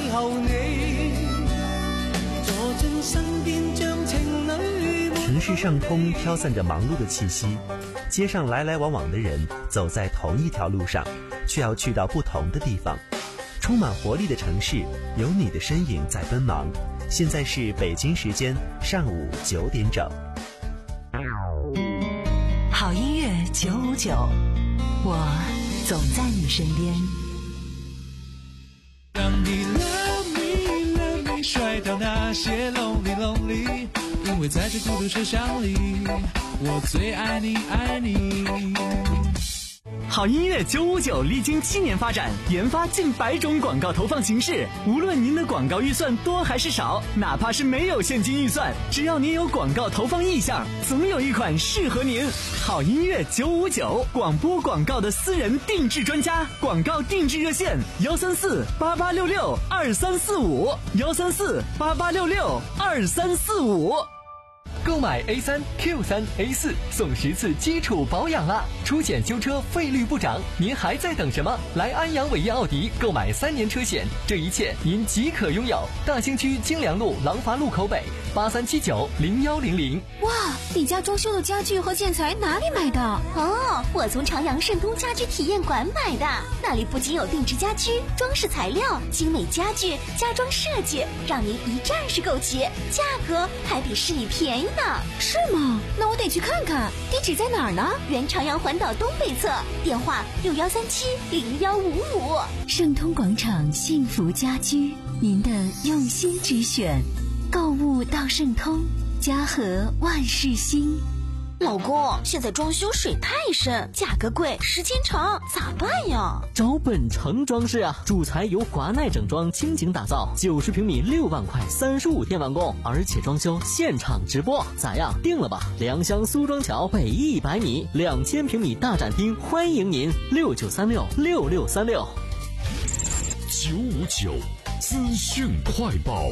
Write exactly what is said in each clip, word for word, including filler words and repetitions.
候你坐進身邊，像情侶。 城市上空飘散着忙碌的气息，街上来来往往的人走在同一条路上，却要去到不同的地方。充满活力的城市，有你的身影在奔忙。现在是北京时间上午九点整。 好音乐九五九，我总在你身边。 让你 love me love me 甩掉那些 lonely lonely， 因为在这孤独车厢里，我最爱你爱你。 好音乐九五九历经七年发展，研发近百种广告投放形式。无论您的广告预算多还是少，哪怕是没有现金预算，只要您有广告投放意向，总有一款适合您。好音乐九五九，广播广告的私人定制专家，广告定制热线：幺三四八八六六二三四五，幺三四八八六六二三四五。 购买 A 三 Q 三 A 四送十次基础保养啦！出险修车费率不涨，您还在等什么？来安阳伟业奥迪购买三年车险，这一切您即可拥有。大兴区京良路廊坊路口北八三七九零幺零零。 哇，你家装修的家具和建材哪里买的？ 哦，我从长阳盛通家居体验馆买的，那里不仅有定制家居、装饰材料、精美家具、家装设计，让您一站式购齐，价格还比市里便宜呢。 是吗？那我得去看看，地址在哪儿呢？ 原长阳环岛东北侧，电话六幺三七零幺五五。 盛通广场幸福家居，您的用心之选，购物到盛通，家和万事兴。 老公，现在装修水太深，价格贵，时间长，咋办呀？ 找本城装饰啊，主材由华奈整装倾情打造，九十平米六万块，三十五天完工，而且装修现场直播，咋样？定了吧？良乡苏庄桥北一百米，两千平米大展厅，欢迎您，六九三六六六三六。 九五九资讯快报。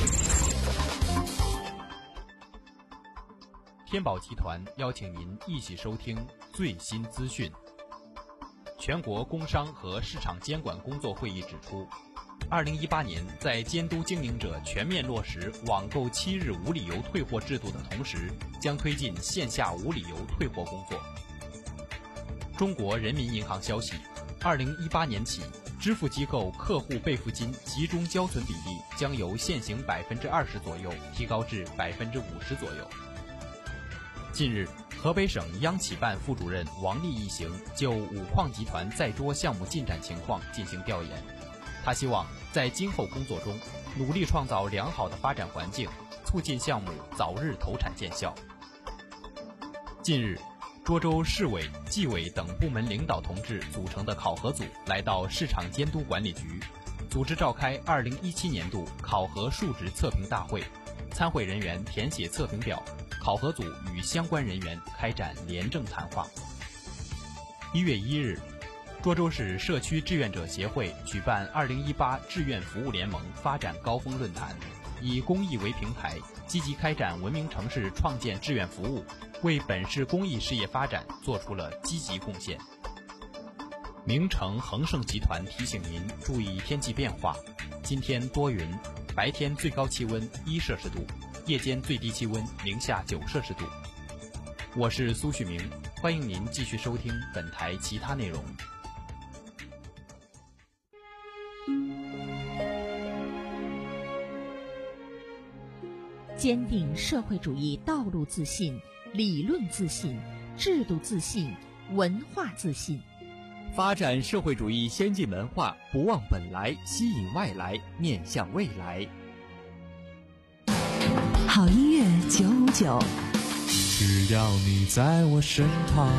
天宝集团邀请您一起收听最新资讯。全国工商和市场监管工作会议指出，二零一八年在监督经营者全面落实网购七日无理由退货制度的同时，将推进线下无理由退货工作。中国人民银行消息，二零一八年起，支付机构客户备付金集中交存比例将由现行百分之二十左右提高至百分之五十左右。近日，河北省央企办副主任王丽一行就五矿集团在捉项目进展情况进行调研。他希望在今后工作中努力创造良好的发展环境，促进项目早日投产见效。近日，涿州市委、纪委等部门领导同志组成的考核组来到市场监督管理局，组织召开二零一七年度考核述职测评大会，参会人员填写测评表，考核组与相关人员开展廉政谈话。一月一日，涿州市社区志愿者协会举办二零一八志愿服务联盟发展高峰论坛，以公益为平台，积极开展文明城市创建志愿服务，为本市公益事业发展做出了积极贡献。名城恒盛集团提醒您注意天气变化，今天多云，白天最高气温一摄氏度，夜间最低气温零下九摄氏度。我是苏旭明，欢迎您继续收听本台其他内容。 坚定社会主义道路自信、理论自信、制度自信、文化自信， 发展社会主义先进文化，不忘本来，吸引外来，面向未来。 好音乐九五九， 只要你在我身旁。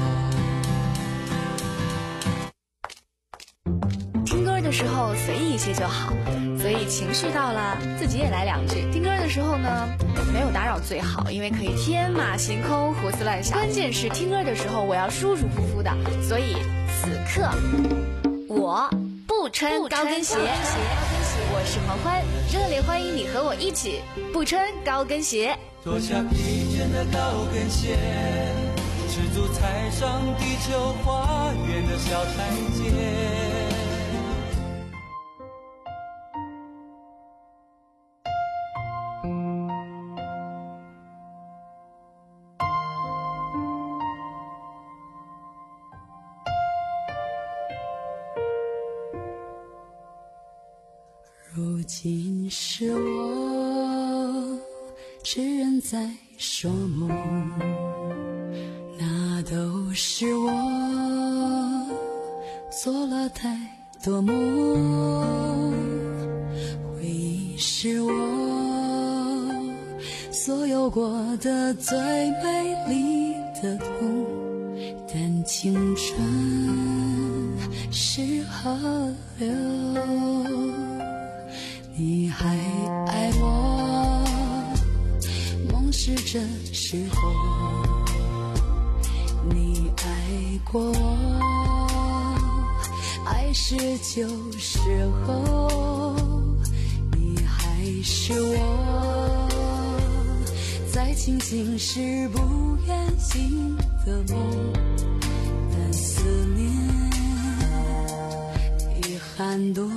听歌的时候随意一些就好，所以情绪到了自己也来两句。听歌的时候呢，没有打扰最好，因为可以天马行空胡思乱想。关键是听歌的时候我要舒舒服服的，所以此刻我不穿高跟鞋。我是黄欢，热烈欢迎你和我一起不穿高跟鞋。 脱下披肩的高跟鞋，赤足踩上地球花园的小台阶。 如今是我痴人在说梦，那都是我做了太多梦，回忆是我所有过的最美丽的痛，但青春是河流，你还爱我，梦是这时候，你爱过我，爱是旧时候，你还是我在清醒时不愿醒的梦，但思念已寒冬，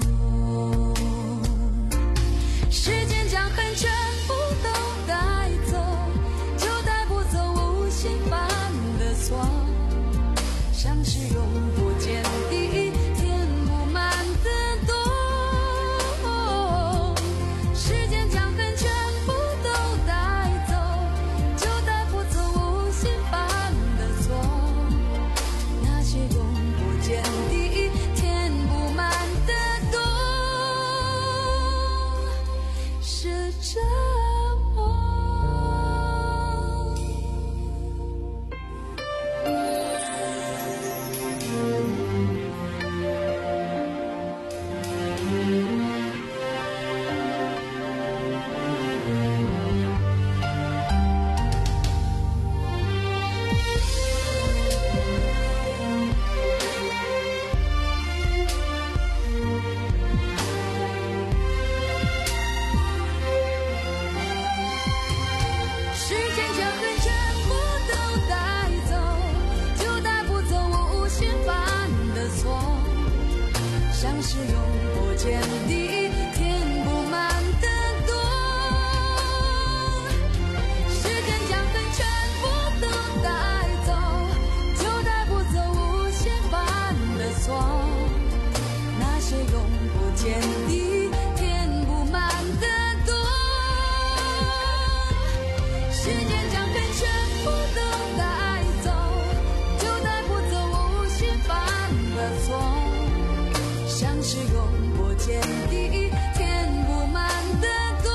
时间将恨全部都带走，就带不走无心犯的错，像是永不见底填不满的洞，时间将恨全部都带走，就带不走无心犯的错，那些永不见底填不满的洞，是折磨。时间将恨全部都带走，就带不走无心犯的错，像是永不见底填不满的洞，时间将恨全部都带走，就带不走无心犯的错，那些永不见底填不满的洞，时间将恨全部都带走，就带不走无心犯的错，像是永不见底填不满的洞，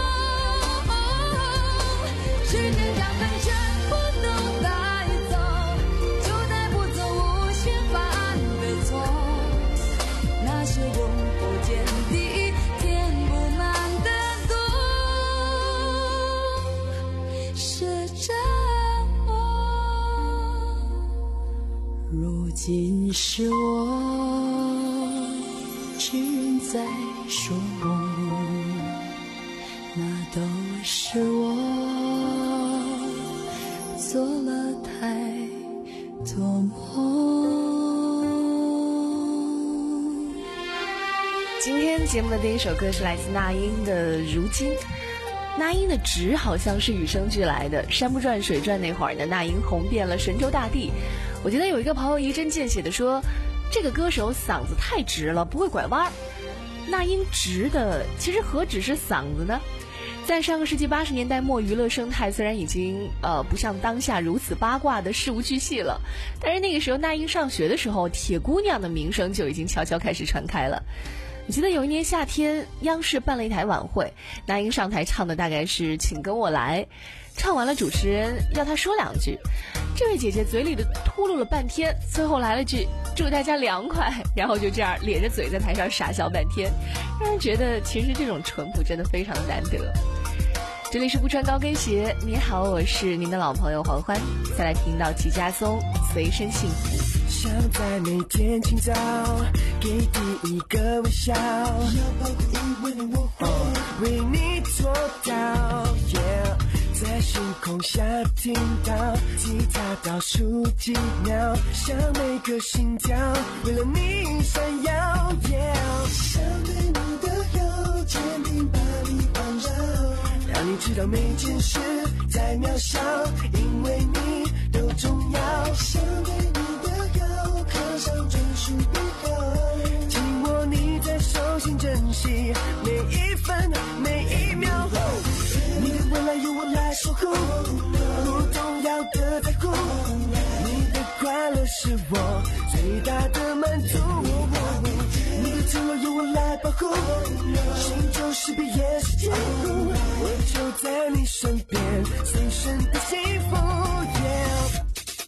时间将恨全部都带走，就带不走无心犯的错，那些永不见底填不满的洞，是折磨。如今是我痴人在说梦，那都是我做了太多梦。 今天节目的第一首歌是来自那英的《如今》。那英的直好像是与生俱来的，山不转水转那会儿呢，那英红遍了神州大地。我觉得有一个朋友一针见血的说，这个歌手嗓子太直了，不会拐弯。那英直的其实何止是嗓子呢？在上个世纪八十年代末，娱乐生态虽然已经呃不像当下如此八卦的事无巨细了，但是那个时候那英上学的时候，铁姑娘的名声就已经悄悄开始传开了。我记得有一年夏天，央视办了一台晚会，那英上台唱的大概是请跟我来，唱完了主持人要她说两句，这位姐姐嘴里的秃噜了半天，最后来了句祝大家凉快，然后就这样咧着嘴在台上傻笑半天，让人觉得其实这种淳朴真的非常的难得。这里是不穿高跟鞋，你好，我是您的老朋友黄欢，再来听到齐家松随身幸福。 想在每天清早给第一个微笑，要保护因为我会为你做到、yeah、在星空下听到吉他倒数几秒，像每个心跳为了你闪耀、yeah、想对你的右肩并把你环绕，让你知道每件事再渺小，因为你都重要，想对你的右刻上专属笔号，紧握你在手心真实惜每一分每一秒。你的未来由我来守护，不动摇的在乎。你的快乐是我最大的满足，你的承诺由我来保护。心就是比也是坚固，我就在你身边，随身的幸福。Yeah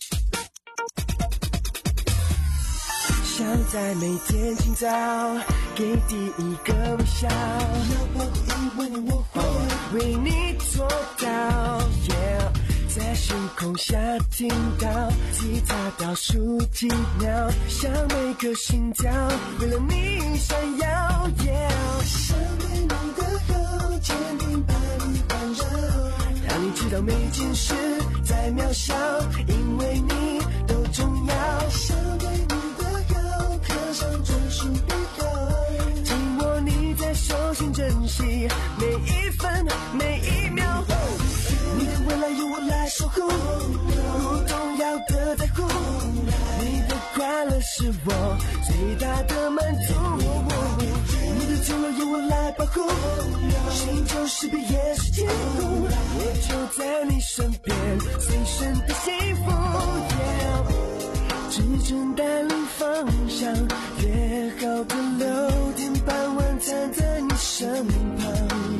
想在每天清早给第一个微笑，要保护因为你我会为你做到。Yeah 在星空下听到吉他倒数几秒，像每个心跳为了你闪耀。Yeah 想对你的好，坚定把你环绕，让你知道每件事再渺小，因为你都重要。想对你刻上专属笔号，紧握你在手心，珍惜每一分每一秒。你的未来由我来守护，不动摇的在乎。你的快乐是我最大的满足，你的承诺由我来保护。心就是比也是坚固，我就在你身边，随身的幸福。Yeah指针带领方向，约好的六点半晚餐在你身旁。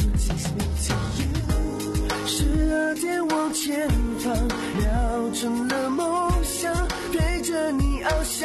十二点往前方，瞄准了梦想，对着你翱翔。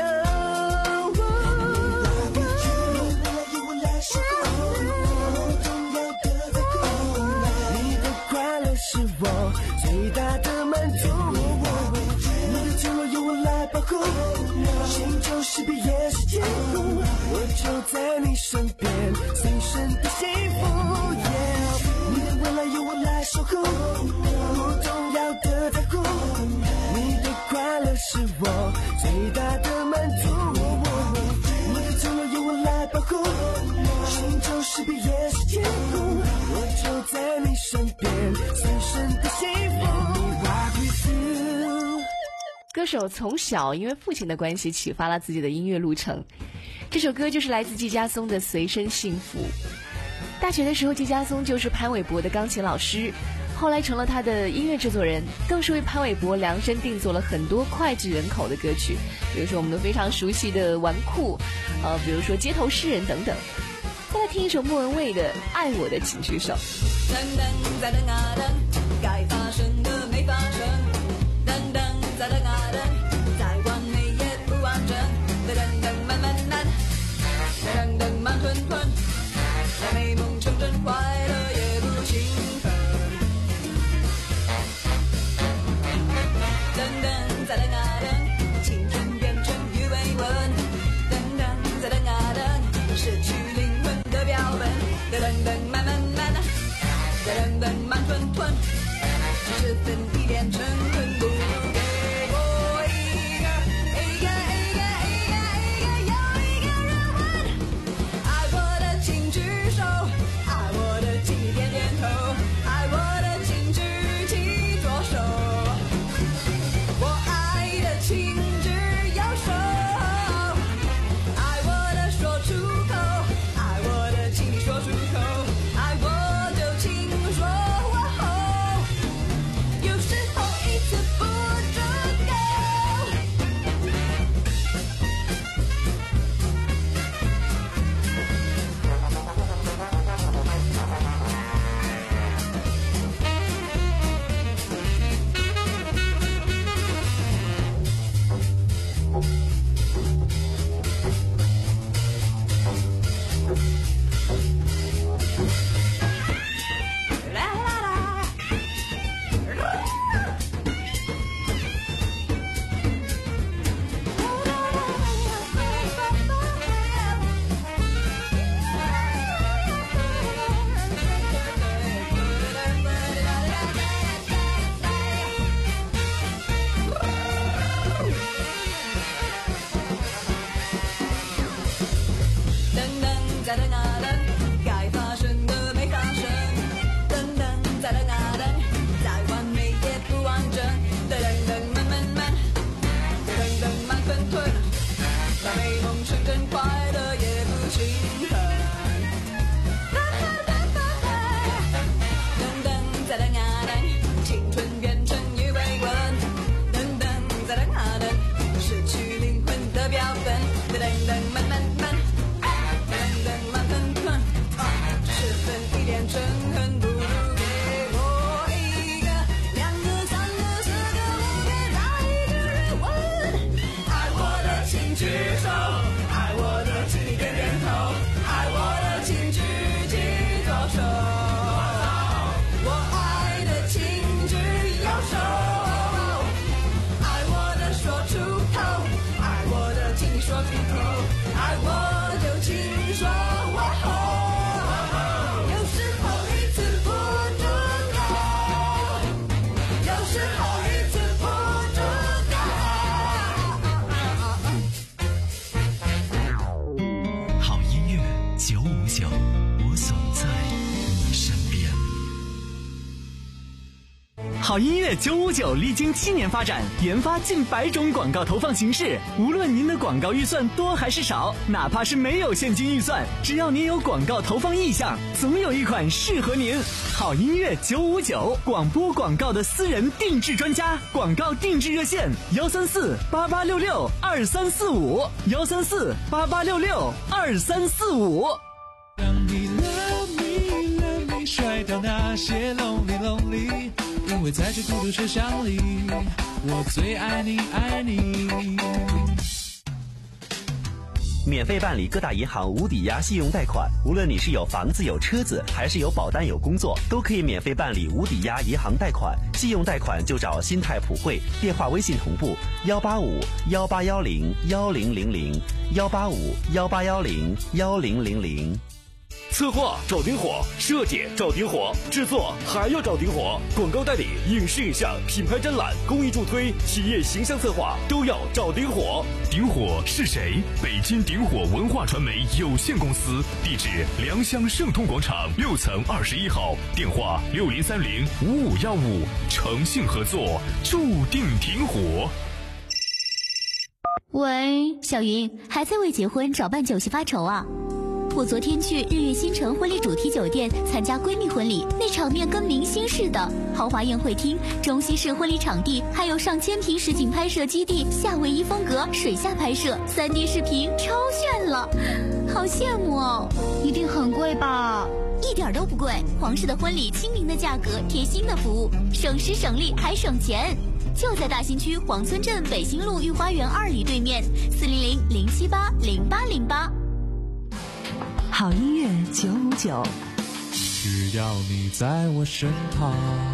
你的快乐是我最大的满足，你的承诺由我来保护。心就是比也是坚固，我就在你身边，随身的幸福。Yeah 你的未来由我来守护，不动摇的在乎。你的快乐是我最大的满足，你的承诺由我来保护。心就是比也是坚固，我就在你身边，随身的幸福。Walk with you。 歌手从小因为父亲的关系启发了自己的音乐路程，这首歌就是来自季家松的《随身幸福》。大学的时候，季家松就是潘玮柏的钢琴老师，后来成了他的音乐制作人，更是为潘玮柏量身定做了很多脍炙人口的歌曲，比如说我们都非常熟悉的《纨绔》，呃，比如说《街头诗人》等等。再来听一首莫文蔚的《爱我的请举手》。 等等再等啊等，该发生的没发生，等等再等啊等，再完美也不完整，等等慢慢难，等等慢吞吞，在美梦成真，快乐也不心疼。等等再等啊等，青春变成鱼尾纹，等等再等啊等，失去灵魂的标本，等等慢慢难，等等慢吞吞，这分一变成恨不给我一个一个一个一个一个又一个人问，爱我的请举手，爱我的请点点头，爱我的请举起左手，我爱的请举右手，爱我的说出口，爱我的请你说出口，爱我就请说我后，有时候一字不报酬。我爱的请只要手，爱我的说出口，爱我的请说出口，爱我就请说我吼。有时候一次不足够，有时候一次不足够。 好音乐九五九，我总在你身边。 好音乐九五九历经七年发展，研发近百种广告投放形式。无论您的广告预算多还是少，哪怕是没有现金预算，只要您有广告投放意向，总有一款适合您。好音乐九五九，广播广告的私人定制专家，广告定制热线：幺三四八八六六二三四五，幺三四八八六六二三四五。 让你 love me love me 甩掉那些 lonely lonely， 因为在这孤独车厢里，我最爱你爱你。 免费办理各大银行无抵押信用贷款，无论你是有房子有车子，还是有保单有工作，都可以免费办理无抵押银行贷款。信用贷款就找新泰普惠，电话微信同步幺八五幺八幺零幺零零零幺八五幺八幺零幺零零零。 策划找顶火，设计找顶火，制作还要找顶火，广告代理、影视影像、品牌展览、公益助推、企业形象策划都要找顶火。 顶火是谁？北京顶火文化传媒有限公司，地址良乡盛通广场六层二十一号，电话六零三零五五幺五，诚信合作，注定顶火。 喂，小云，还在为结婚找办酒席发愁啊？我昨天去日月新城婚礼主题酒店参加闺蜜婚礼，那场面跟明星似的，豪华宴会厅、中西式婚礼场地，还有上千平实景拍摄基地，夏威夷风格水下拍摄， 三 D 视频，超炫了，好羡慕哦！ 一定很贵吧？ 一点都不贵，皇室的婚礼，亲民的价格，贴心的服务，省时省力还省钱。就在大新区黄村镇北新路御花园二里对面，四零零零七八零八零八。 好音乐九五九， 只要你在我身旁。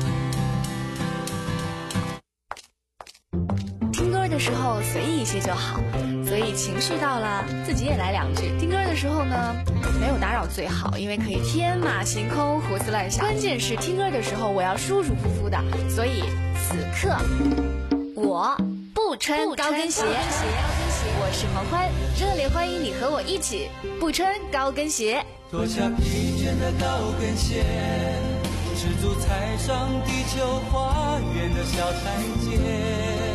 听歌的时候随意一些就好，所以情绪到了自己也来两句。听歌的时候呢，没有打扰最好，因为可以天马行空、胡思乱想。关键是听歌的时候我要舒舒服服的，所以此刻我不穿高跟鞋。我是黄欢，热烈欢迎你和我一起不穿高跟鞋。 脱下疲倦的高跟鞋，赤足踩上地球花园的小台阶。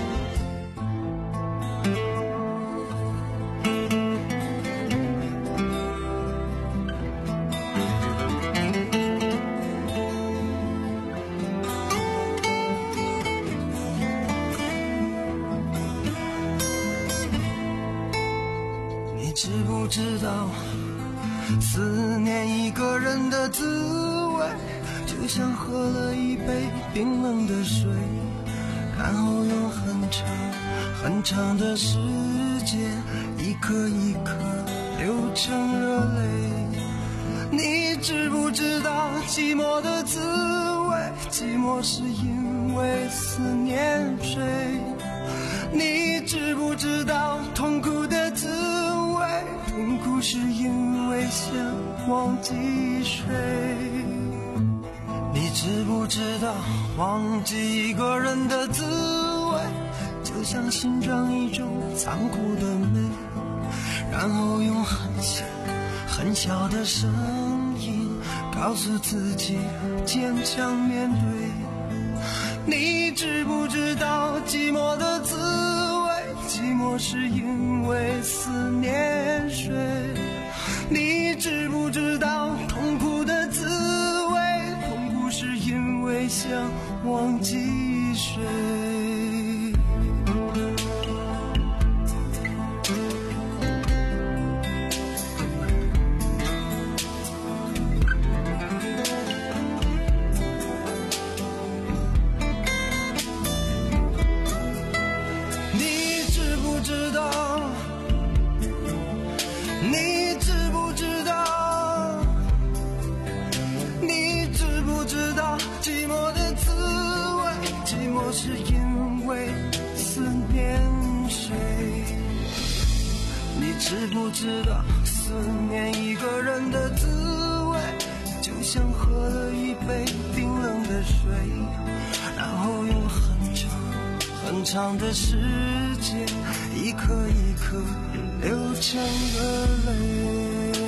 知不知道思念一个人的滋味，就像喝了一杯冰冷的水，然后用很长很长的时间一颗一颗流成热泪。你知不知道寂寞的滋味，寂寞是因为思念谁。你知不知道痛苦的滋味，痛苦是因为想忘记谁。你知不知道忘记一个人的滋味，就像欣赏一种残酷的美，然后用很小很小的声音告诉自己坚强面对。你知不知道寂寞的滋味，寂寞是因为思念谁。你知不知道痛苦的滋味，痛苦是因为想忘记谁。 知道寂寞的滋味，寂寞是因为思念谁。你知不知道思念一个人的滋味，就像喝了一杯冰冷的水，然后用很长很长的时间一颗一颗流成了泪。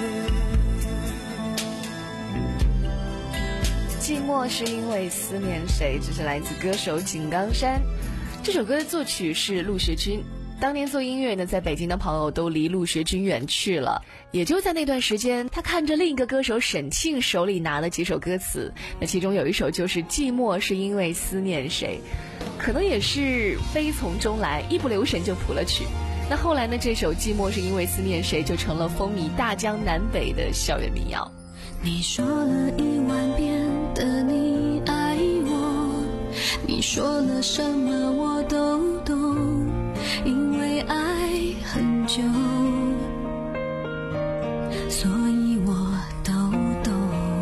寂寞是因为思念谁，这是来自歌手井冈山。这首歌的作曲是陆学军。当年做音乐呢，在北京的朋友都离陆学军远去了。也就在那段时间，他看着另一个歌手沈庆手里拿了几首歌词，那其中有一首就是《寂寞是因为思念谁》，可能也是悲从中来，一不留神就谱了曲。那后来呢，这首《寂寞是因为思念谁》就成了风靡大江南北的校园民谣。 你说了一万遍的你爱我，你说了什么我都懂，因为爱很久，所以我都懂。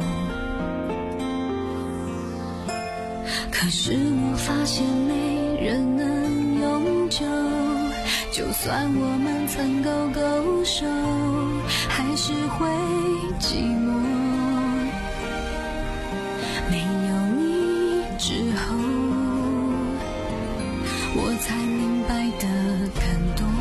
可是我发现没人能永久，就算我们曾够勾手，还是会寂寞。没有你之后，我才明白的更多。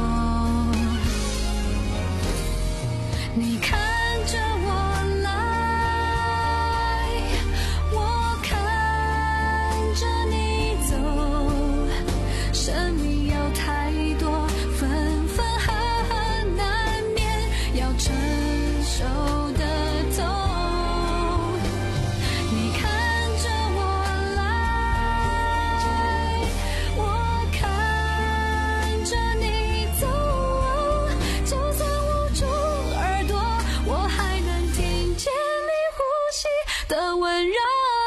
你看着我来，我看着你走，生命有太多分分合合，难免要承受的痛。你看着我来，我看着你走，就算捂住耳朵，我还能听见你呼吸的温柔。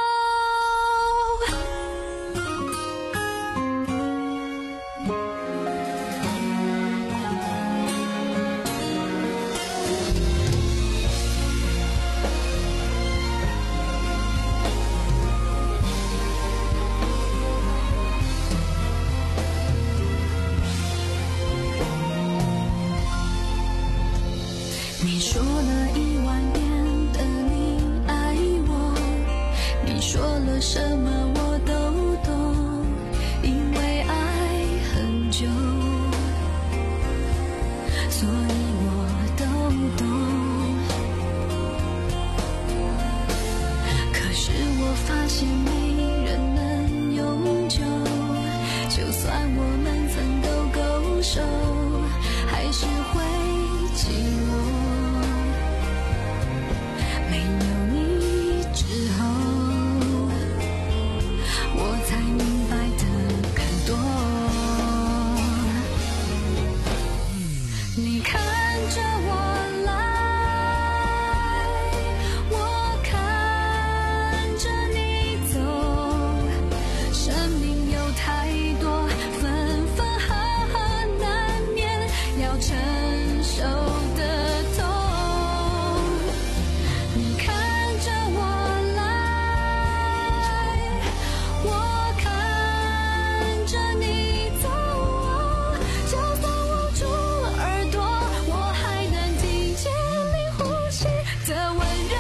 你说了一万遍的你爱我，你说了什么我都懂，因为爱很久，所以我都懂。可是我发现没人能永久，就算我们曾够勾手，还是会寂寞。没有你之后，我才明白的更多。你看着我来，我看着你走，生命有太多分分合合，难免要承受的痛。你看着我来，我看着你走，就算捂住耳朵，我还能听见你呼吸的温柔。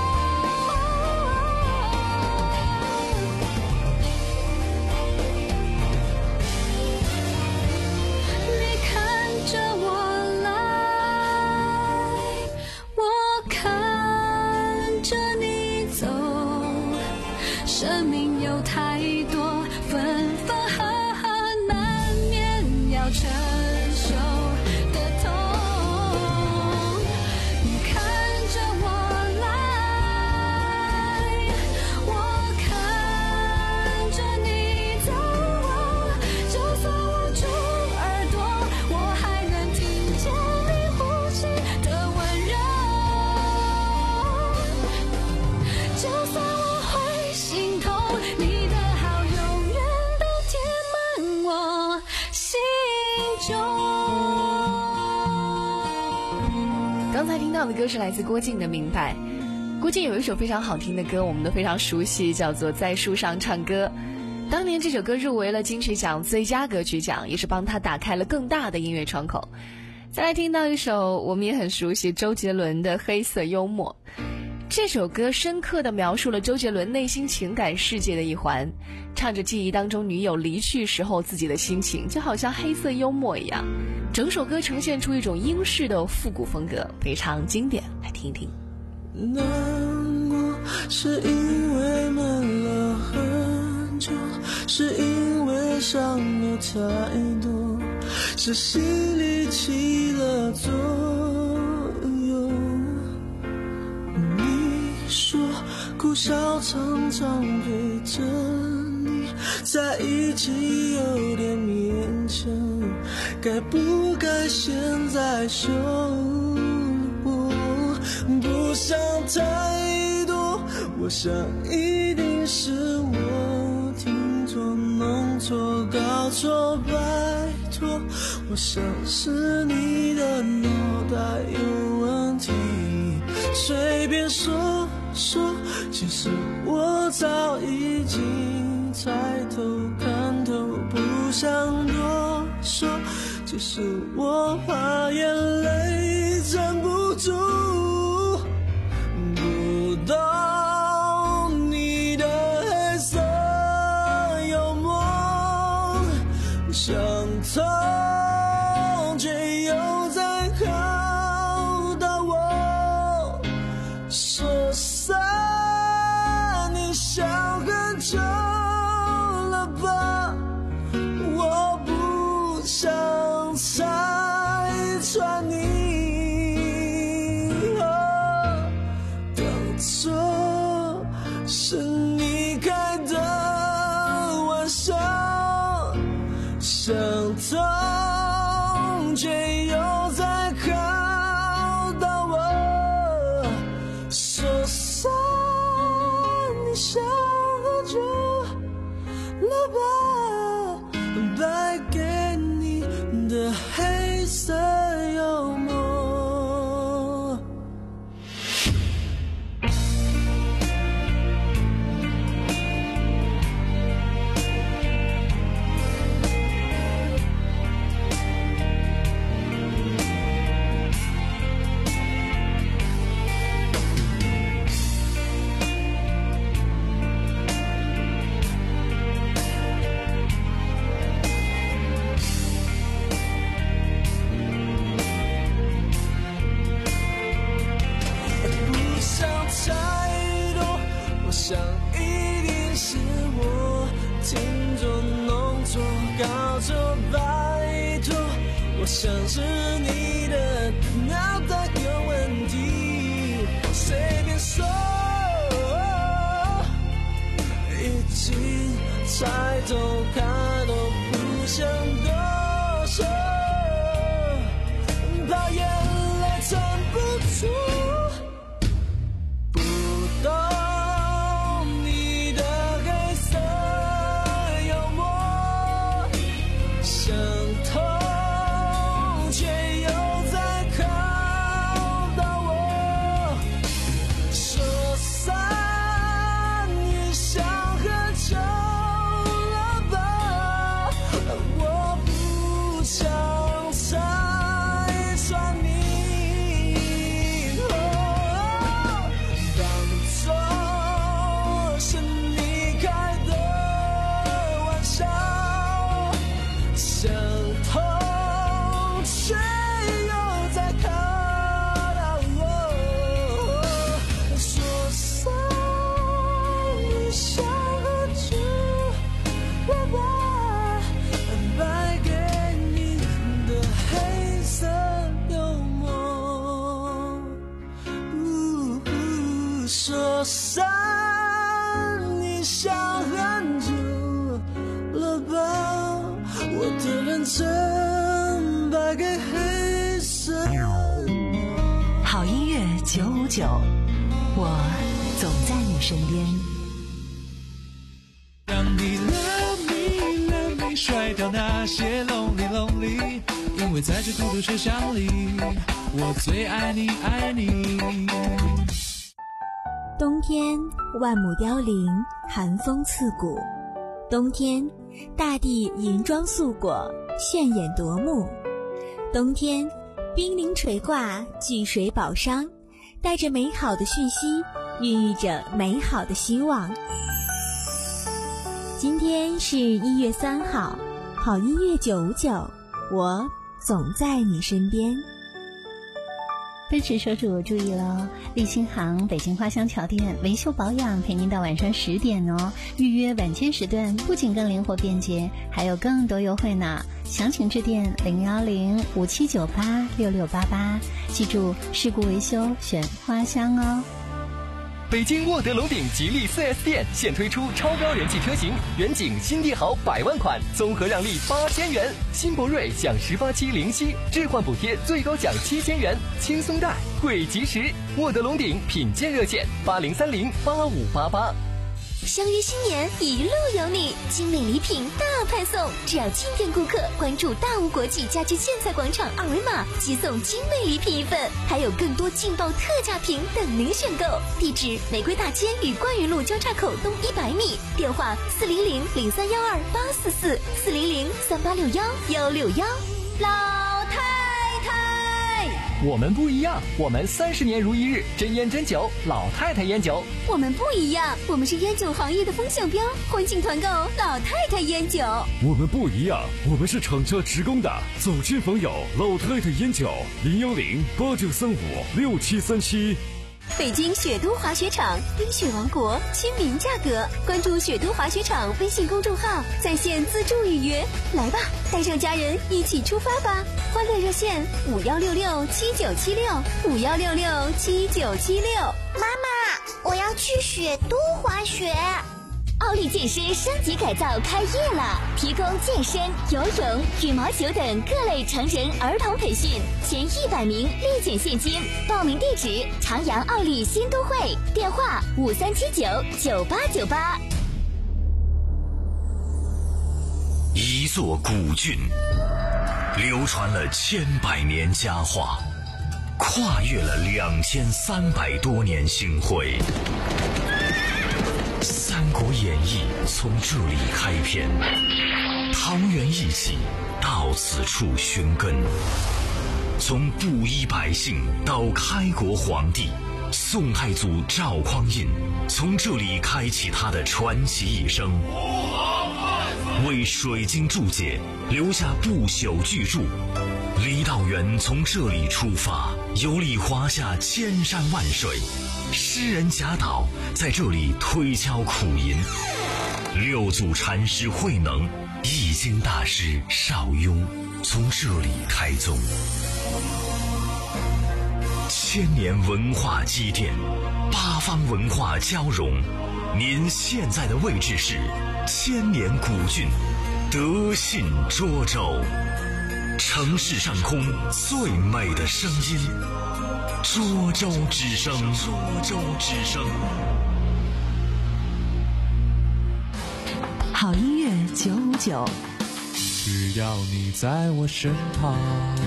你看着我来，我看着你走，生命有太多分分合合，难免要承受的痛。你看着我来，我看着你走，就算捂住耳朵，我还能听见你呼吸的温柔。就算我会心痛，你的好永远都填满我心中。 刚才听到的歌是来自郭靖的《明白》。 郭靖有一首非常好听的歌，我们都非常熟悉，叫做《在树上唱歌》。当年这首歌入围了金曲奖最佳歌曲奖，也是帮他打开了更大的音乐窗口。再来听到一首我们也很熟悉周杰伦的《黑色幽默》。这首歌深刻地描述了周杰伦内心情感世界的一环，唱着记忆当中女友离去时候自己的心情，就好像黑色幽默一样。整首歌呈现出一种英式的复古风格，非常经典，来听一听。 难过是因为闷了很久，是因为伤了太多，是心里起了作用。你说苦笑常常陪着你在一起有点勉强，该不该现在说？不想太多，我想一定是我听错弄错搞错，拜托，我想是你的脑袋有问题，随便说说，其实我早已经猜透看透，不想多说，其实我怕眼泪站不住，不懂你的黑色幽默，想通却又在考到我，说散你想很久了吧，我不想拆穿你，是你开的玩笑，想通却又在考到我，说散你想很久了吧，败给你的黑色幽默。想一定是我听错弄错搞错，拜托，我想是你的脑袋有问题，随便说，已经猜透看透，不想多说，怕眼泪撑不住，不懂说散你想很久了吧，我的认真败给黑色。 好音乐九五九，我总在你身边。 让你 love me love me 甩掉那些 lonely lonely， 因为在这孤独车厢里，我最爱你爱你。 冬天万亩凋零，寒风刺骨；冬天大地银装素裹，炫眼夺目；冬天冰凌垂挂，巨水宝商，带着美好的讯息，孕育着美好的希望。今天是一月三号，好音乐九五九，我总在你身边。 奔驰车主注意了，立新行北京花乡桥店维修保养陪您到晚上十点哦。预约晚间时段不仅更灵活便捷，还有更多优惠呢。详情致电零幺零五七九八六六八八，记住事故维修选花乡哦。 北京沃德龙鼎吉利 四 S 店现推出超高人气车型，远景新帝豪百万款，综合让利八千元；新博瑞享十八期零息，置换补贴最高享七千元，轻松贷惠及时。沃德龙鼎品鉴热线八零三零八五八八。 相约新年，一路有你，精美礼品大派送，只要进店顾客关注大吴国际家居建材广场二维码，即送精美礼品一份，还有更多劲爆特价品等您选购。地址：玫瑰大街与冠云路交叉口东一百米，电话：四零零零三幺二八四四四零零三八六幺幺六幺。老太太， 我们不一样，我们三十年如一日，真烟真酒，老太太烟酒。 我们不一样，我们是烟酒行业的风向标，欢庆团购老太太烟酒。 我们不一样，我们是厂家职工的，走亲访友，老太太烟酒，零幺零八九三五六七三七。 北京雪都滑雪场，冰雪王国，亲民价格。关注雪都滑雪场微信公众号，在线自助预约。来吧，带上家人一起出发吧！欢乐热线五幺六六七九七六五幺六六七九七六。 妈妈，我要去雪都滑雪。 奥利健身升级改造开业了，提供健身、游泳、羽毛球等各类成人儿童培训，前一百名立减现金。报名地址：长阳奥利新都会，电话五三七九九八九八。 一座古郡，流传了千百年佳话，跨越了两千三百多年星辉。《三国演义》从这里开篇，桃园一起到此处寻根。从布衣百姓到开国皇帝，宋太祖赵匡胤从这里开启他的传奇一生，为水晶注解留下不朽巨著。郦道元从这里出发，游历华夏千山万水。诗人贾岛在这里推敲苦吟，六祖禅师慧能、易经大师邵雍从这里开宗。千年文化积淀，八方文化交融。您现在的位置是千年古郡德信涿州，城市上空最美的声音。涿州之声，涿州之声。 好音乐九五九， 只要你在我身旁。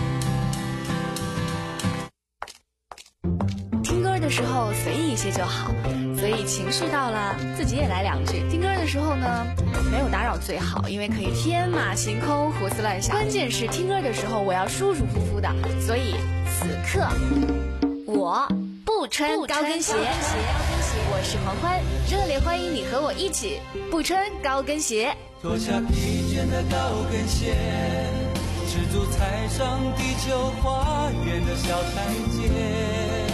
听歌的时候随意一些就好，所以情绪到了，自己也来两句。听歌的时候呢，没有打扰最好，因为可以天马行空、胡思乱想。关键是听歌的时候，我要舒舒服服的，所以此刻。我不穿高跟鞋，我是黄欢，热烈欢迎你和我一起不穿高跟鞋。 脱下披肩的高跟鞋，赤足踩上地球花园的小台阶。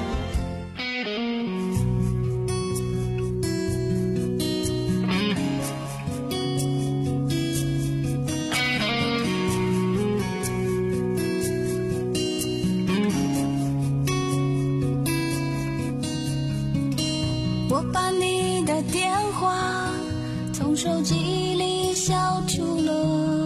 我把你的电话从手机里消除了，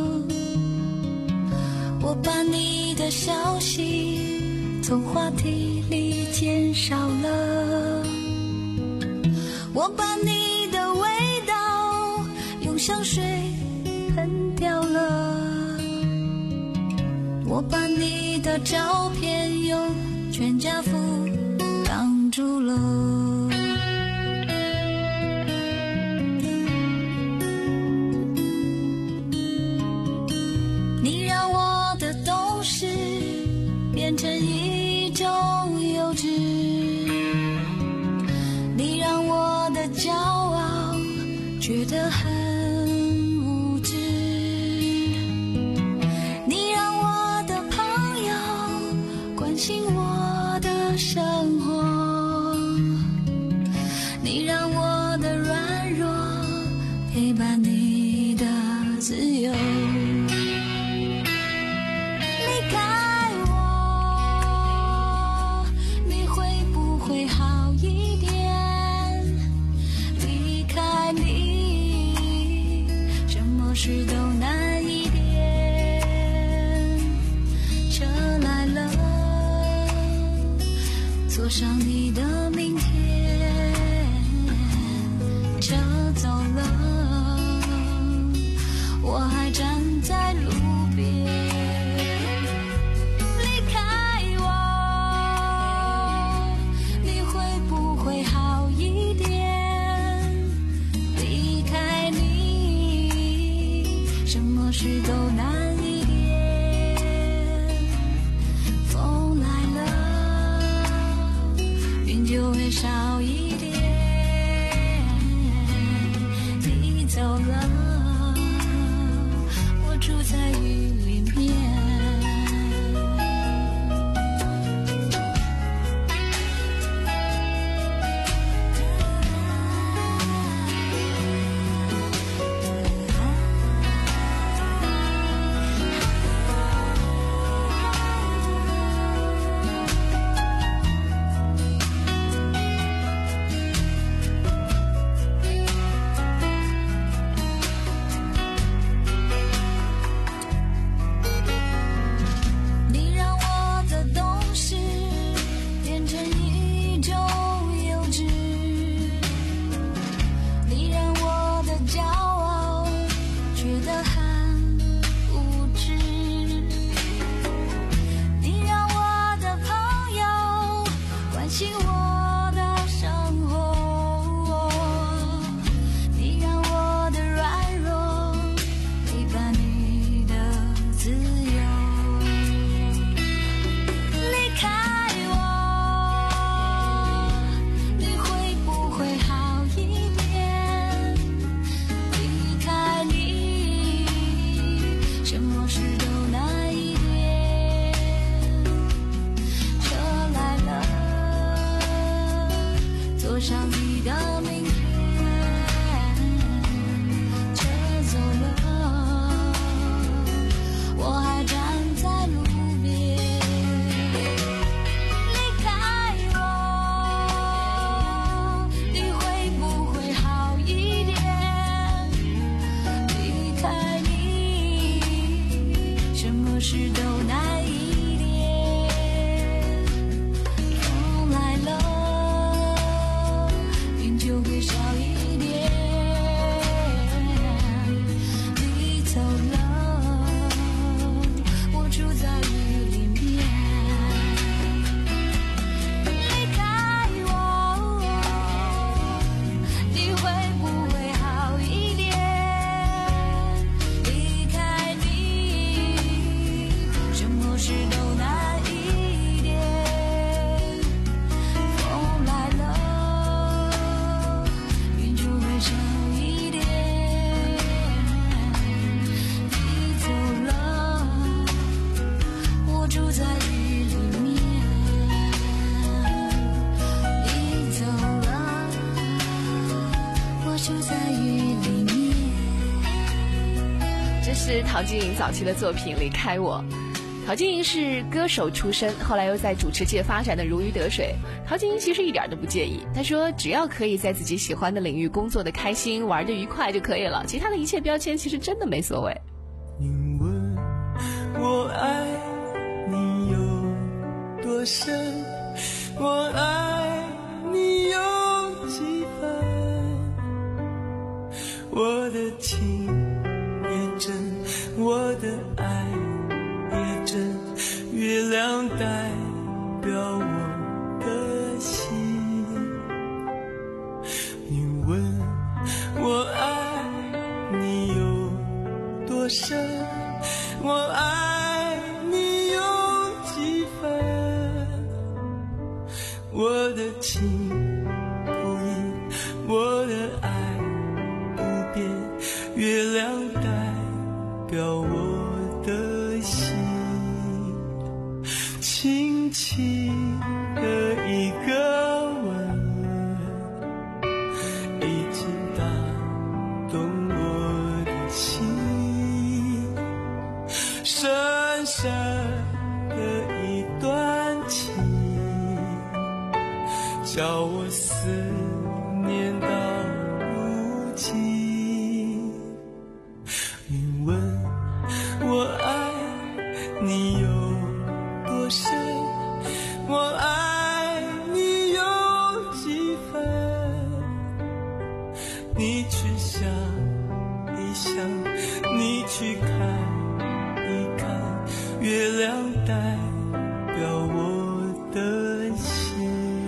我把你的消息从话题里减少了，我把你的味道用香水喷掉了，我把你的照片用全家福挡住了。 的骄傲觉得很无知，你让我的朋友关心我的生活，你让我的软弱陪伴你的自由。离开我，你会不会好一点？离开你，什么事都难一点。车来了，坐上你的明天。车走了，我还站在路边。离开我，你会不会好一点？离开你，什么事都难一点。风来了，云就会少一点。你走了，我住在雨里面。你让我的懂事变成一种幼稚，你让我的骄傲觉得很无知，你让我的朋友关心我的生活，你让我的软弱陪伴你的自由。离开我，你会不会好一点？离开你，什么事都难一点。车来了，坐上你的明天。车走了，我还站在路边。离开我，你会不会好一点？离开你，什么事都难一点。风来了，云就会少一点。你走了，我住在雨里面。离开我，你会不会好一点？离开你，什么事都难一点。风来了，云就会少一点。你走了，我住在雨里面。你走了，我住在雨里面。 这是陶晶莹早期的作品《离开我》。陶晶莹是歌手出身，后来又在主持界发展的如鱼得水。陶晶莹其实一点都不介意，她说只要可以在自己喜欢的领域工作的开心，玩的愉快就可以了，其他的一切标签其实真的没所谓。 你问我爱你有多深，我爱你有几分，我的情也真，我的爱也真，月亮代表我的心。你问我爱你有多深，我爱你有几分，我的情不因我的爱不变，月亮代表我的心，轻轻的一个吻，一直打动我的心，深深的一段情，叫我思念到如今。你问我爱你有多深，我爱你有几分，你去想一想，你去看一看，月亮代表我的心。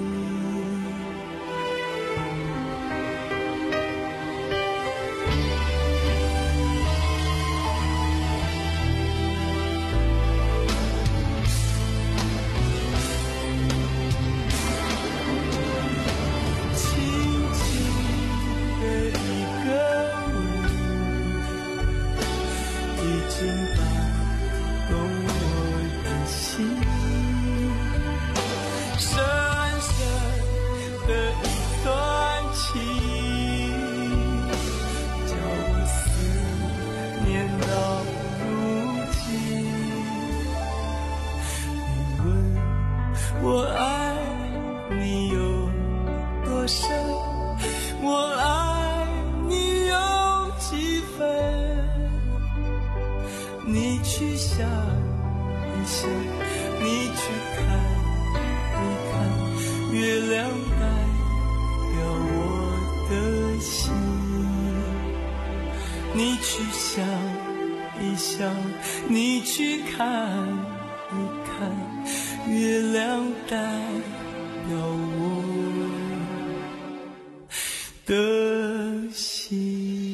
已经打动我的心，深深的一段情，叫我思念到如今。你问我爱你有多深，我爱你有几分，你去想一想，你去看一看，月亮代表我的心。你去想一想，你去看一看，月亮代表我的心。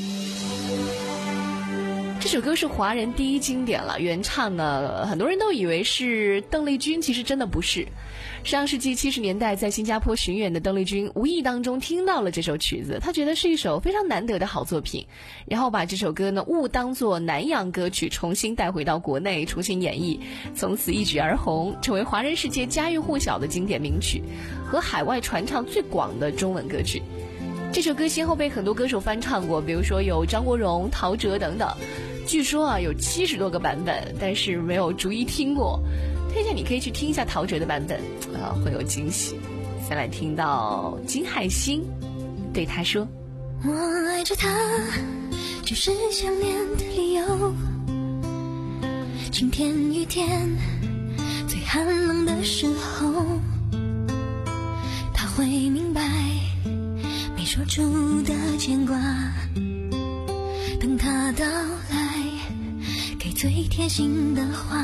这首歌是华人第一经典了，原唱呢，很多人都以为是邓丽君，其实真的不是。上世纪七十年代在新加坡巡演的邓丽君无意当中听到了这首曲子，她觉得是一首非常难得的好作品，然后把这首歌呢误当作南洋歌曲重新带回到国内重新演绎，从此一举而红，成为华人世界家喻户晓的经典名曲和海外传唱最广的中文歌曲。这首歌先后被很多歌手翻唱过，比如说有张国荣、陶喆等等，据说啊有七十多个版本，但是没有逐一听过。推荐你可以去听一下陶喆的版本，啊，会有惊喜。再来听到金海心对他说： 我爱着他，就是想念的理由。晴天雨天，最寒冷的时候，他会明白没说出的牵挂，等他到来，给最贴心的话。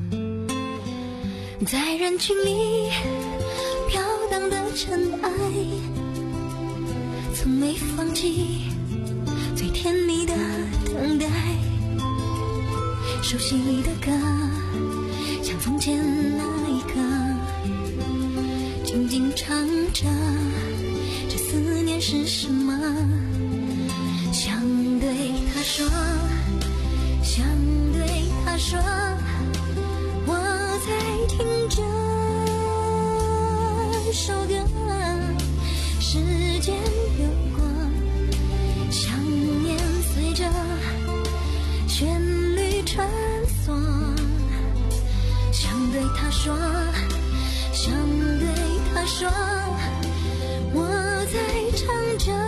在人群里飘荡的尘埃，从没放弃最甜蜜的等待。熟悉的歌，像从前那一刻，静静唱着，这思念是什么？想对他说，想对他说，我在听这首歌，时间流过，想念随着旋律穿梭，想对他说，想对他说，我在唱这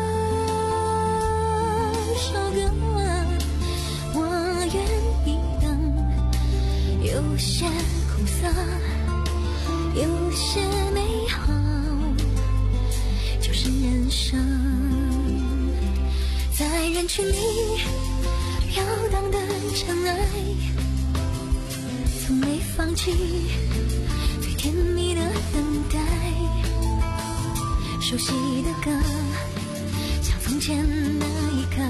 首歌，我愿意等，有些苦涩，有些美好，就是人生。在人群里飘荡的尘埃，从没放弃最甜蜜的等待。熟悉的歌，像从前那一刻，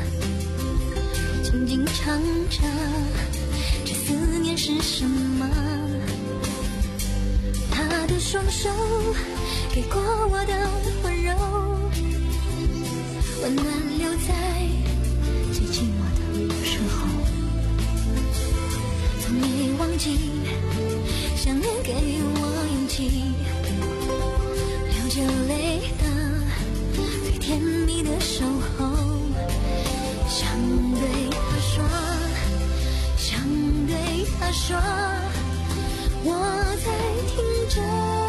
静静唱着，这思念是什么？他的双手给过我的温柔， 温暖留在最寂寞的时候，从没忘记想念给我勇气，流着泪的最甜蜜的守候，想对他说，想对他说，我在听着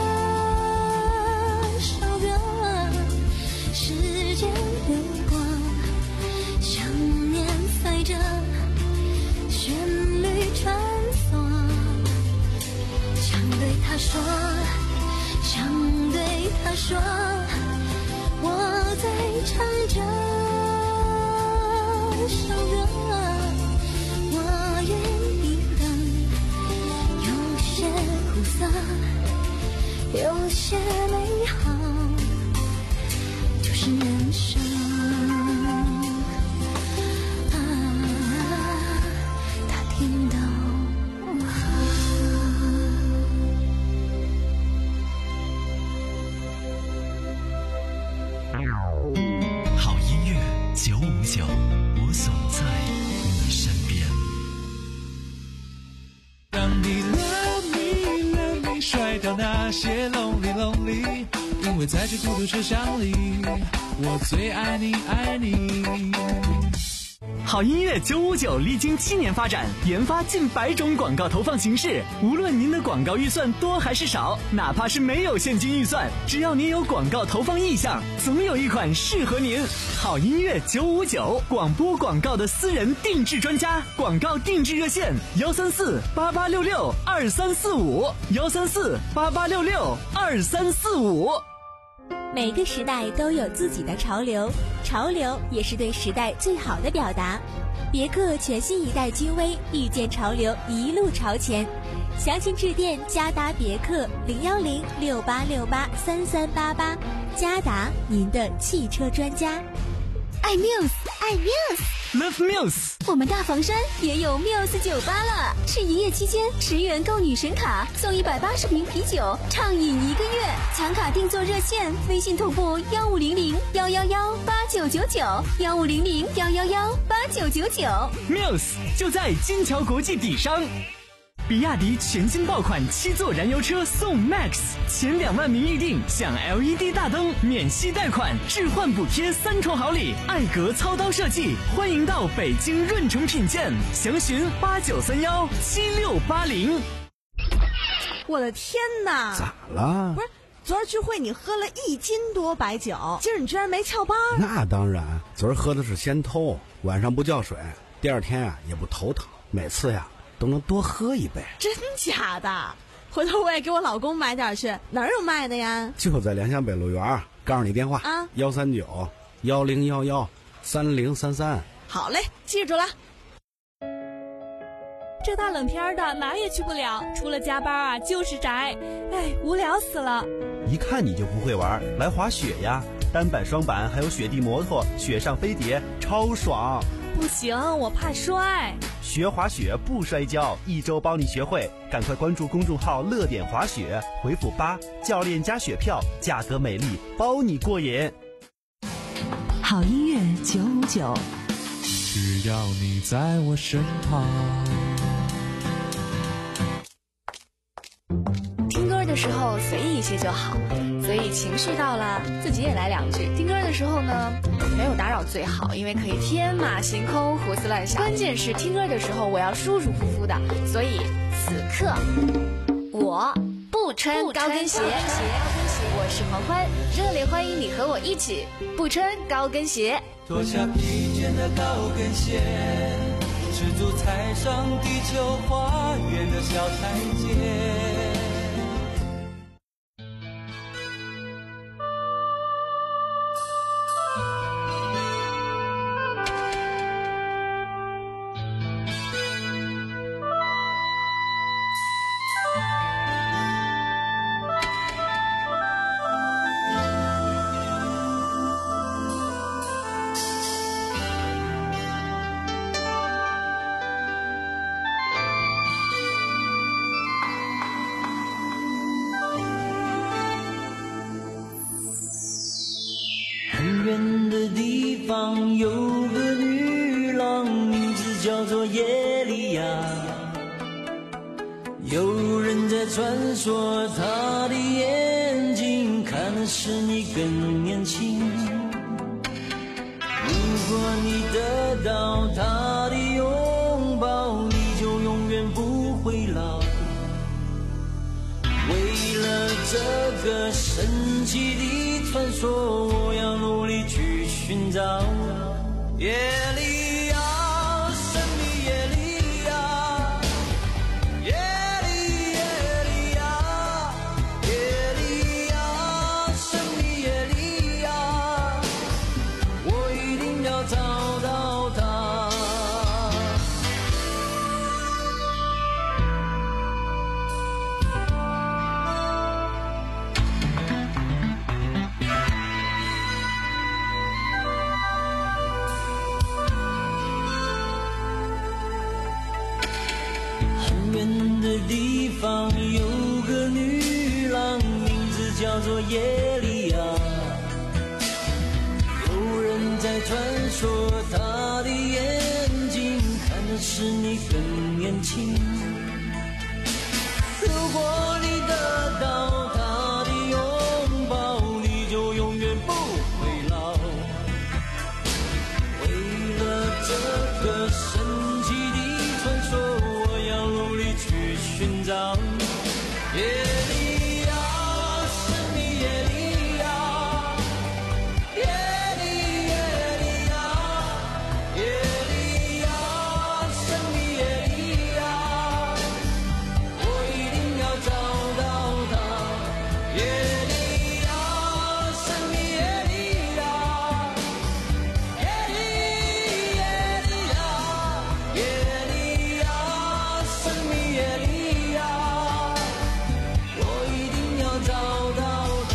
首歌，时间流过，想念随着旋律穿梭，想对他说，想对他说，我在唱着首歌，我愿意等，有些苦涩，有些美好，就是人生啊，他听到好音乐九五九，我总在你身边。 让你 love me love me 甩掉那些 lonely lonely， 因为在这孤独车厢里，我最爱你爱你。 好音乐九五九历经七年发展，研发近百种广告投放形式。无论您的广告预算多还是少，哪怕是没有现金预算，只要您有广告投放意向，总有一款适合您。好音乐九五九，广播广告的私人定制专家，广告定制热线：幺三四八八六六二三四五，幺三四八八六六二三四五。 每个时代都有自己的潮流，潮流也是对时代最好的表达。别克全新一代君威，遇见潮流，一路朝前。详情致电嘉达别克零幺零六八六八三三八八，嘉达您的汽车专家。 爱 Muse， 爱 Muse，Love Muse。 我们大房山也有 Muse 酒吧了，是营业期间十元购女神卡送一百八十瓶啤酒，畅饮一个月。抢卡定做热线：微信同步幺五零零幺幺幺八九九九，幺五零零幺幺幺八九九九。 Muse 就在金桥国际底商。比亚迪全新爆款七座燃油车送 Max， 前两万名预定享 L E D 大灯、免息贷款、置换补贴三重好礼，艾格操刀设计，欢迎到北京润城品鉴，详询八九三幺七六八零。 我的天哪！ 咋了？ 不是，昨儿聚会你喝了一斤多白酒，今儿你居然没翘班？ 那当然，昨儿喝的是先偷，晚上不叫水，第二天啊也不头疼，每次呀都能多喝一杯。 真假的？回头我也给我老公买点去，哪儿有卖的呀？ 就在良乡北路园，告诉你电话啊， 幺三九幺零幺幺三零三三。 好嘞，记住了。 这大冷天的哪也去不了，除了加班啊就是宅，哎，无聊死了。 一看你就不会玩，来滑雪呀，单板、双板还有雪地摩托、雪上飞碟，超爽。 不行，我怕摔。 学滑雪不摔跤，一周帮你学会，赶快关注公众号乐点滑雪，回复八，教练加雪票，价格美丽，包你过瘾。 好音乐九五九， 只要你在我身旁。 听歌的时候随意一些就好，所以情绪到了自己也来两句。听歌的时候呢，没有打扰最好，因为可以天马行空胡思乱想。关键是听歌的时候我要舒舒服服的，所以此刻我不穿高跟鞋。我是黄欢，热烈欢迎你和我一起不穿高跟鞋。 脱下疲倦的高跟鞋，赤足踩上地球花园的小台阶。 方有个女郎，名字叫做耶利亚。有人在传说，她的眼睛看的是你更年轻。如果你得到她的拥抱，你就永远不会老。为了这个神奇的传说，我要努力去寻找耶利亚，神秘耶利亚，耶利耶利亚，耶利亚，神秘耶利亚，我一定要找到她。地方有个女郎，名字叫做耶利亚。有人在传说，她的眼睛看的是你更年轻。如果你得到她的拥抱，你就永远不会老。为了这个神奇的传说，我要努力去寻找耶利亚，神秘耶利亚，耶利耶利亚，耶利亚，神秘耶利亚，我一定要找到她。耶利亚，神秘耶利亚，耶利耶利亚，耶利亚，神秘耶利亚，我一定要找到她。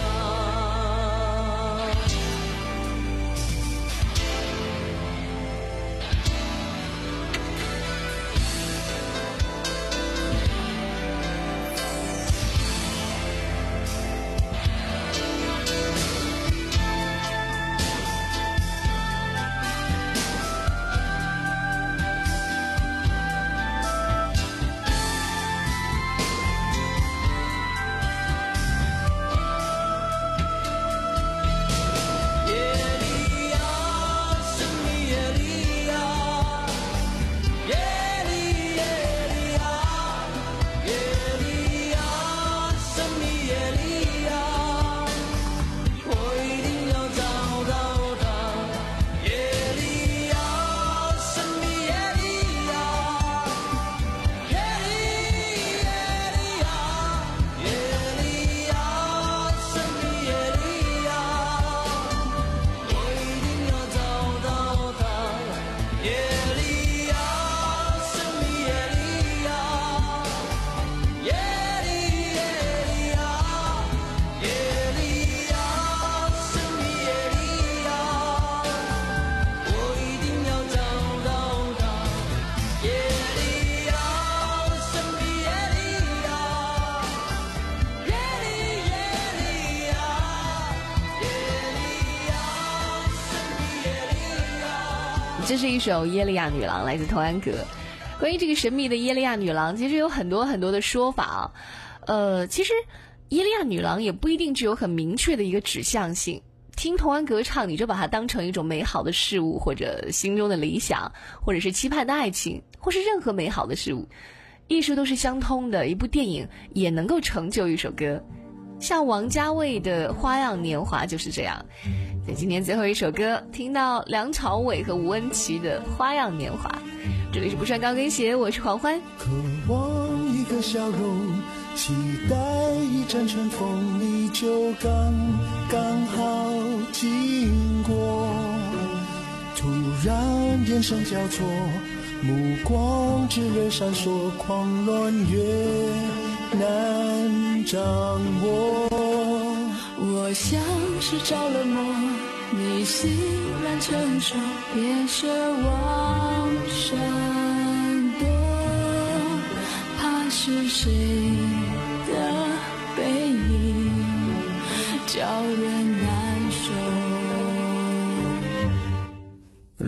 耶利亚，神秘耶利亚，耶利耶利亚，耶利亚，神秘耶利亚，我一定要找到她。耶利亚，神秘耶利亚，耶利耶利亚，耶利亚，神秘耶利亚，我一定要找到她。耶利亚，神秘耶利亚，耶利耶利亚，耶利亚，神秘耶利亚，我一定要找到她。耶利亚，神秘耶利亚，耶利耶利亚，耶利亚，神秘耶利亚。 这是一首《耶利亚女郎》，来自童安格。关于这个神秘的耶利亚女郎，其实有很多很多的说法啊。呃，其实耶利亚女郎也不一定具有很明确的一个指向性。听童安格唱，你就把它当成一种美好的事物，或者心中的理想，或者是期盼的爱情，或是任何美好的事物。艺术都是相通的，一部电影也能够成就一首歌。像王家卫的《花样年华》就是这样。在今天最后一首歌，听到梁朝伟和吴恩琪的《花样年华》。这里是不穿高跟鞋，我是黄欢。 渴望一个笑容，期待一阵春风，你就刚刚好经过。突然眼神交错，目光炽热闪烁，狂乱越难掌握。 我像是着了魔，你欣然承受，别奢望闪躲，怕是谁的背影叫人难受。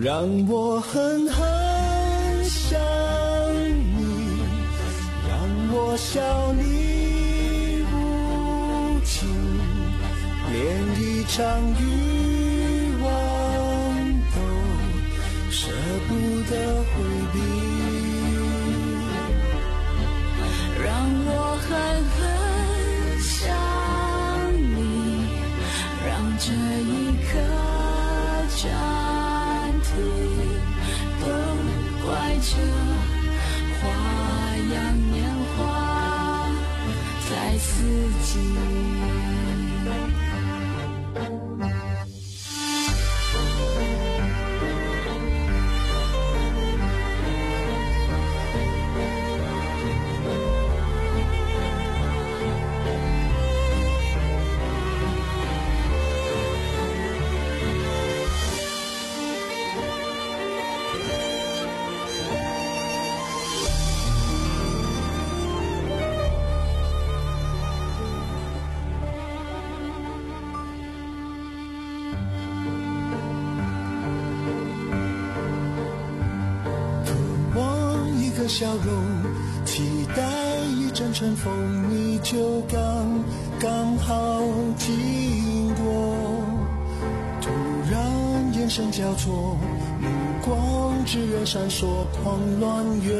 让我狠狠想你，让我笑你无情，连一场欲望都舍不得回避。 让我狠狠想你，让这一刻暂停，都怪这花样年华在四季。 笑容，期待一阵春风，你就刚刚好经过。突然眼神交错，目光只愿闪烁，狂乱越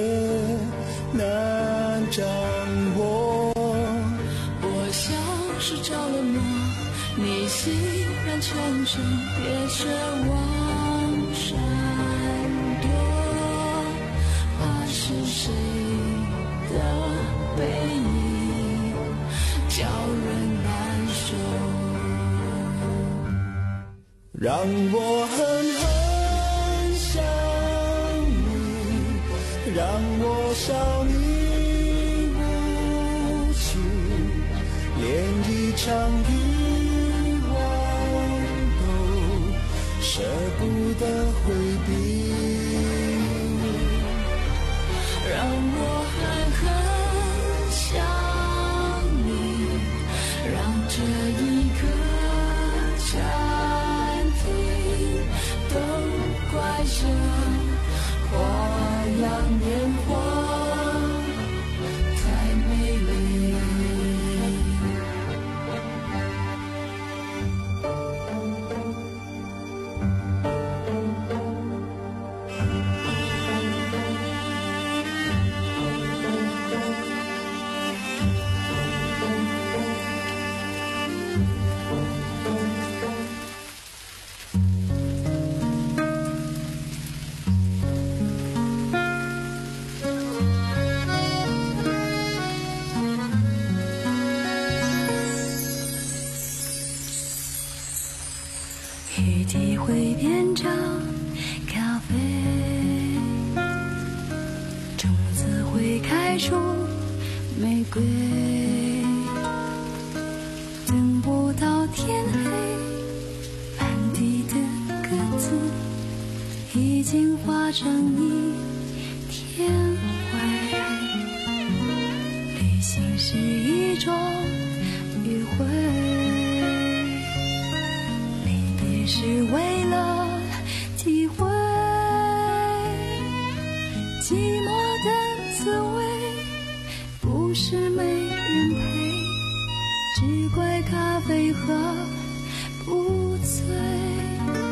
难掌握。 我像是着了魔，你欣然成真，别奢望闪躲。是谁的背影叫人难受？ 让我狠狠想你，让我笑你无情，连一场欲望都舍不得回避。 让我狠狠想你，让这一刻暂停，都怪这花样年华太美丽。 雨滴会变成咖啡，种子会开出玫瑰，等不到天黑，满地的鸽子已经化成一天灰。旅行是一种约会，是为了体会寂寞的滋味，不是没人陪，只怪咖啡和